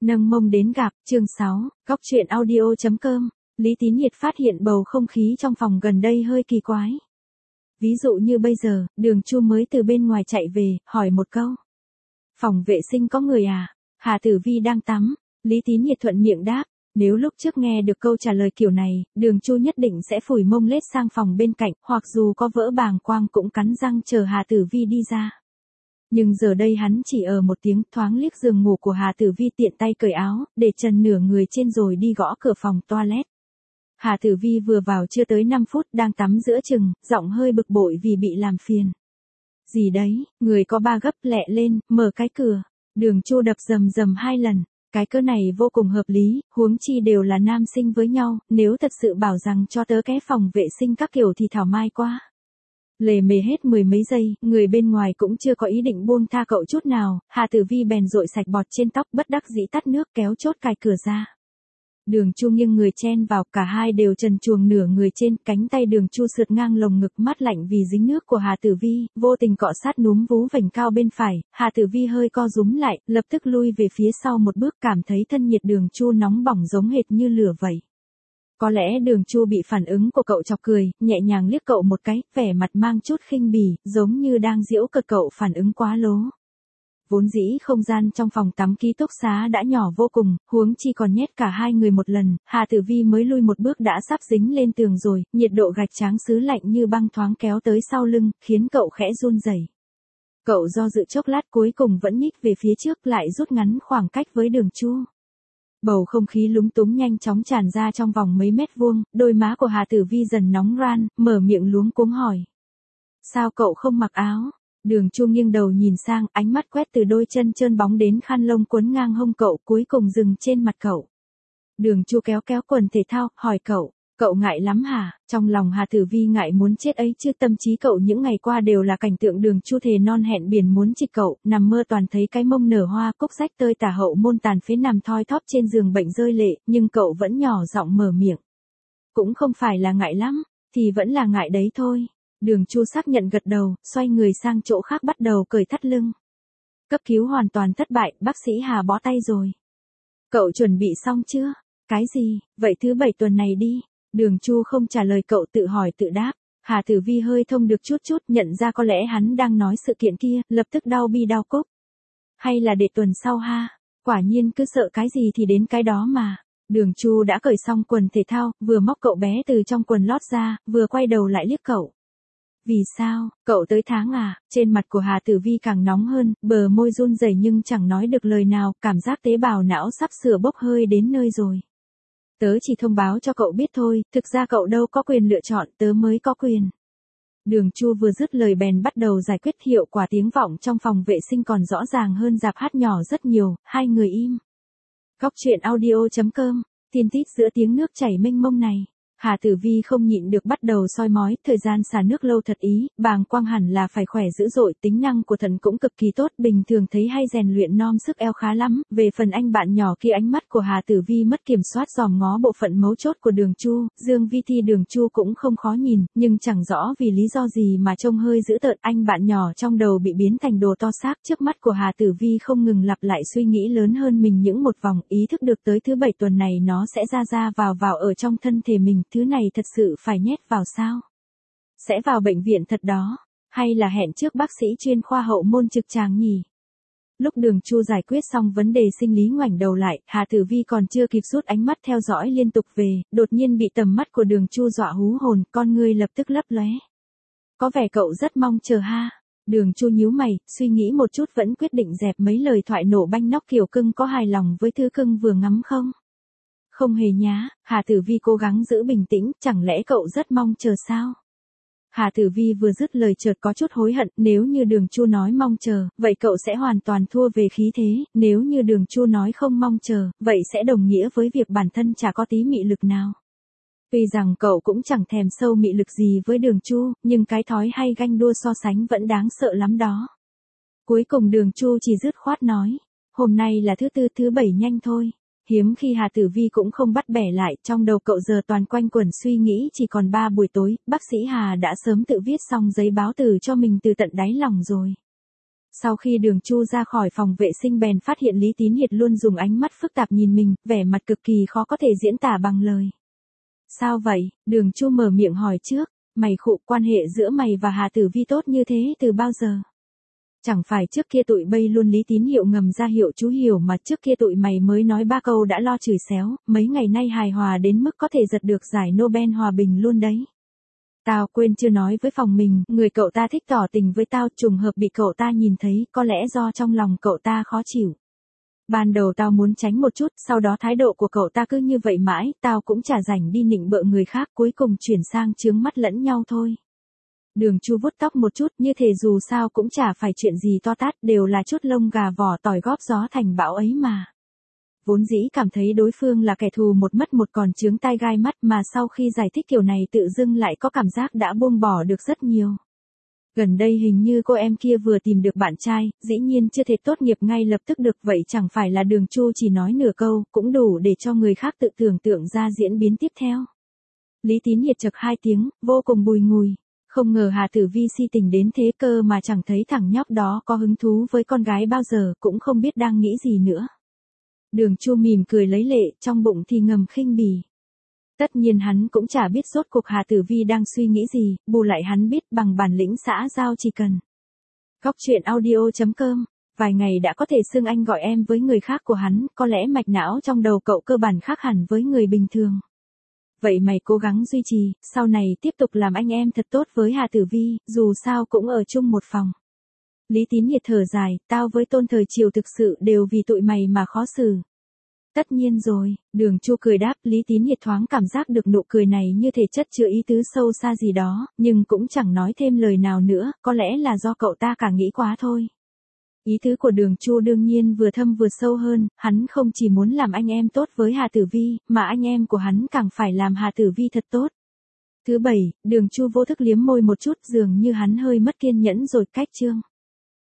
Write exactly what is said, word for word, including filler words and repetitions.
Nâng mông đến gặp, chương sáu, góc truyện audio.com, Lý Tín Nhiệt phát hiện bầu không khí trong phòng gần đây hơi kỳ quái. Ví dụ như bây giờ, Đường Chu mới từ bên ngoài chạy về, hỏi một câu. Phòng vệ sinh có người à? Hà Tử Vi đang tắm, Lý Tín Nhiệt thuận miệng đáp. Nếu lúc trước nghe được câu trả lời kiểu này, Đường Chu nhất định sẽ phủi mông lết sang phòng bên cạnh, hoặc dù có vỡ bàng quang cũng cắn răng chờ Hà Tử Vi đi ra. Nhưng giờ đây hắn chỉ ở một tiếng thoáng liếc giường ngủ của Hà Tử Vi tiện tay cởi áo, để trần nửa người trên rồi đi gõ cửa phòng toilet. Hà Tử Vi vừa vào chưa tới năm phút đang tắm giữa chừng, giọng hơi bực bội vì bị làm phiền. Gì đấy, người có ba gấp lẹ lên, mở cái cửa. Đường Chu đập rầm rầm hai lần. Cái cớ này vô cùng hợp lý, huống chi đều là nam sinh với nhau, nếu thật sự bảo rằng cho tớ cái phòng vệ sinh các kiểu thì thảo mai quá. Lề mề hết mười mấy giây, người bên ngoài cũng chưa có ý định buông tha cậu chút nào, Hà Tử Vi bèn dội sạch bọt trên tóc bất đắc dĩ tắt nước kéo chốt cài cửa ra. Đường Chu nghiêng người chen vào, cả hai đều trần truồng nửa người trên, cánh tay Đường Chu sượt ngang lồng ngực mát lạnh vì dính nước của Hà Tử Vi, vô tình cọ sát núm vú vành cao bên phải, Hà Tử Vi hơi co rúm lại, lập tức lui về phía sau một bước, cảm thấy thân nhiệt Đường Chu nóng bỏng giống hệt như lửa vậy. Có lẽ Đường Chu bị phản ứng của cậu chọc cười, nhẹ nhàng liếc cậu một cái, vẻ mặt mang chút khinh bỉ, giống như đang giễu cợt cậu phản ứng quá lố. Vốn dĩ không gian trong phòng tắm ký túc xá đã nhỏ vô cùng, huống chi còn nhét cả hai người một lần, Hà Tử Vi mới lui một bước đã sắp dính lên tường rồi, nhiệt độ gạch tráng xứ lạnh như băng thoáng kéo tới sau lưng, khiến cậu khẽ run rẩy. Cậu do dự chốc lát cuối cùng vẫn nhích về phía trước, lại rút ngắn khoảng cách với Đường Chu. Bầu không khí lúng túng nhanh chóng tràn ra trong vòng mấy mét vuông, đôi má của Hà Tử Vi dần nóng ran, mở miệng luống cuống hỏi. Sao cậu không mặc áo? Đường Chu nghiêng đầu nhìn sang, ánh mắt quét từ đôi chân trơn bóng đến khăn lông quấn ngang hông cậu, cuối cùng dừng trên mặt cậu. Đường Chu kéo kéo quần thể thao, hỏi cậu, cậu ngại lắm hả? Trong lòng Hà Tử Vi ngại muốn chết ấy chứ, tâm trí cậu những ngày qua đều là cảnh tượng Đường Chu thề non hẹn biển muốn trịch cậu, nằm mơ toàn thấy cái mông nở hoa, cốc rách tơi tả, hậu môn tàn phế nằm thoi thóp trên giường bệnh rơi lệ, nhưng cậu vẫn nhỏ giọng mở miệng. Cũng không phải là ngại lắm, thì vẫn là ngại đấy thôi. Đường Chu xác nhận gật đầu, xoay người sang chỗ khác bắt đầu cởi thắt lưng. Cấp cứu hoàn toàn thất bại, bác sĩ Hà bó tay rồi. Cậu chuẩn bị xong chưa? Cái gì? Vậy thứ bảy tuần này đi. Đường Chu không trả lời cậu, tự hỏi tự đáp. Hà Tử Vi hơi thông được chút chút, nhận ra có lẽ hắn đang nói sự kiện kia, lập tức đau bi đau cúc. Hay là để tuần sau ha? Quả nhiên cứ sợ cái gì thì đến cái đó mà. Đường Chu đã cởi xong quần thể thao, vừa móc cậu bé từ trong quần lót ra, vừa quay đầu lại liếc cậu. Vì sao, cậu tới tháng à? Trên mặt của Hà Tử Vi càng nóng hơn, bờ môi run rẩy nhưng chẳng nói được lời nào, cảm giác tế bào não sắp sửa bốc hơi đến nơi rồi. Tớ chỉ thông báo cho cậu biết thôi, thực ra cậu đâu có quyền lựa chọn, tớ mới có quyền. Đường Chu vừa dứt lời bèn bắt đầu giải quyết, hiệu quả tiếng vọng trong phòng vệ sinh còn rõ ràng hơn dạp hát nhỏ rất nhiều, hai người im. Góc truyện audio.com, tiên tít giữa tiếng nước chảy mênh mông này. Hà Tử Vi không nhịn được bắt đầu soi mói, thời gian xả nước lâu thật ý, bàng quang hẳn là phải khỏe dữ dội, tính năng của thận cũng cực kỳ tốt, bình thường thấy hay rèn luyện nom sức eo khá lắm. Về phần anh bạn nhỏ kia, ánh mắt của Hà Tử Vi mất kiểm soát dòm ngó bộ phận mấu chốt của Đường Chu, Dương Vi Thi Đường Chu cũng không khó nhìn, nhưng chẳng rõ vì lý do gì mà trông hơi dữ tợn, anh bạn nhỏ trong đầu bị biến thành đồ to xác. Trước mắt của Hà Tử Vi không ngừng lặp lại suy nghĩ lớn hơn mình những một vòng, ý thức được tới thứ bảy tuần này nó sẽ ra ra vào vào ở trong thân thể mình. Thứ này thật sự phải nhét vào sao? Sẽ vào bệnh viện thật đó? Hay là hẹn trước bác sĩ chuyên khoa hậu môn trực tràng nhỉ? Lúc Đường Chu giải quyết xong vấn đề sinh lý, ngoảnh đầu lại, Hà Tử Vi còn chưa kịp rút ánh mắt theo dõi liên tục về, đột nhiên bị tầm mắt của Đường Chu dọa hú hồn, con ngươi lập tức lấp lóe. Có vẻ cậu rất mong chờ ha? Đường Chu nhíu mày, suy nghĩ một chút vẫn quyết định dẹp mấy lời thoại nổ banh nóc kiểu cưng, có hài lòng với thứ cưng vừa ngắm không? Không hề nhá, Hà Tử Vi cố gắng giữ bình tĩnh, chẳng lẽ cậu rất mong chờ sao? Hà Tử Vi vừa dứt lời chợt có chút hối hận, nếu như Đường Chu nói mong chờ, vậy cậu sẽ hoàn toàn thua về khí thế, nếu như Đường Chu nói không mong chờ, vậy sẽ đồng nghĩa với việc bản thân chả có tí mị lực nào. Tuy rằng cậu cũng chẳng thèm sâu mị lực gì với Đường Chu, nhưng cái thói hay ganh đua so sánh vẫn đáng sợ lắm đó. Cuối cùng Đường Chu chỉ dứt khoát nói, hôm nay là thứ tư, thứ bảy nhanh thôi. Hiếm khi Hà Tử Vi cũng không bắt bẻ lại, trong đầu cậu giờ toàn quanh quẩn suy nghĩ chỉ còn ba buổi tối, bác sĩ Hà đã sớm tự viết xong giấy báo từ cho mình từ tận đáy lòng rồi. Sau khi Đường Chu ra khỏi phòng vệ sinh bèn phát hiện Lý Tín Hiệt luôn dùng ánh mắt phức tạp nhìn mình, vẻ mặt cực kỳ khó có thể diễn tả bằng lời. Sao vậy? Đường Chu mở miệng hỏi trước, mày khụ, quan hệ giữa mày và Hà Tử Vi tốt như thế từ bao giờ? Chẳng phải trước kia tụi bay luôn. Lý Tín Hiệu ngầm ra hiệu chú hiểu mà, trước kia tụi mày mới nói ba câu đã lo chửi xéo, mấy ngày nay hài hòa đến mức có thể giật được giải Nobel hòa bình luôn đấy. Tao quên chưa nói với phòng mình, người cậu ta thích tỏ tình với tao, trùng hợp bị cậu ta nhìn thấy, có lẽ do trong lòng cậu ta khó chịu. Ban đầu tao muốn tránh một chút, sau đó thái độ của cậu ta cứ như vậy mãi, tao cũng chả rảnh đi nịnh bợ người khác, cuối cùng chuyển sang chướng mắt lẫn nhau thôi. Đường Chu vuốt tóc một chút, như thể dù sao cũng chả phải chuyện gì to tát, đều là chút lông gà vỏ tỏi góp gió thành bão ấy mà. Vốn dĩ cảm thấy đối phương là kẻ thù một mất một còn chướng tai gai mắt, mà sau khi giải thích kiểu này tự dưng lại có cảm giác đã buông bỏ được rất nhiều. Gần đây hình như cô em kia vừa tìm được bạn trai, dĩ nhiên chưa thể tốt nghiệp ngay lập tức được, vậy chẳng phải là Đường Chu chỉ nói nửa câu, cũng đủ để cho người khác tự tưởng tượng ra diễn biến tiếp theo. Lý Tín Hiệt chậc hai tiếng, vô cùng bùi ngùi. Không ngờ Hà Tử Vi si tình đến thế cơ mà chẳng thấy thằng nhóc đó có hứng thú với con gái bao giờ, cũng không biết đang nghĩ gì nữa. Đường Chu mỉm cười lấy lệ, trong bụng thì ngầm khinh bỉ. Tất nhiên hắn cũng chả biết rốt cuộc Hà Tử Vi đang suy nghĩ gì, bù lại hắn biết bằng bản lĩnh xã giao chỉ cần. Góc truyện audio chấm com, vài ngày đã có thể xưng anh gọi em với người khác của hắn, có lẽ mạch não trong đầu cậu cơ bản khác hẳn với người bình thường. Vậy mày cố gắng duy trì, sau này tiếp tục làm anh em thật tốt với Hà Tử Vi, dù sao cũng ở chung một phòng. Lý Tín Hiệt thở dài, tao với Tôn thời Triều thực sự đều vì tụi mày mà khó xử. Tất nhiên rồi, Đường Chu cười đáp. Lý Tín Hiệt thoáng cảm giác được nụ cười này như thể chất chứa ý tứ sâu xa gì đó, nhưng cũng chẳng nói thêm lời nào nữa, có lẽ là do cậu ta cả nghĩ quá thôi. Ý tứ của Đường Chu đương nhiên vừa thâm vừa sâu hơn, hắn không chỉ muốn làm anh em tốt với Hà Tử Vi, mà anh em của hắn càng phải làm Hà Tử Vi thật tốt. Thứ bảy, Đường Chu vô thức liếm môi một chút, dường như hắn hơi mất kiên nhẫn rồi, cách chương.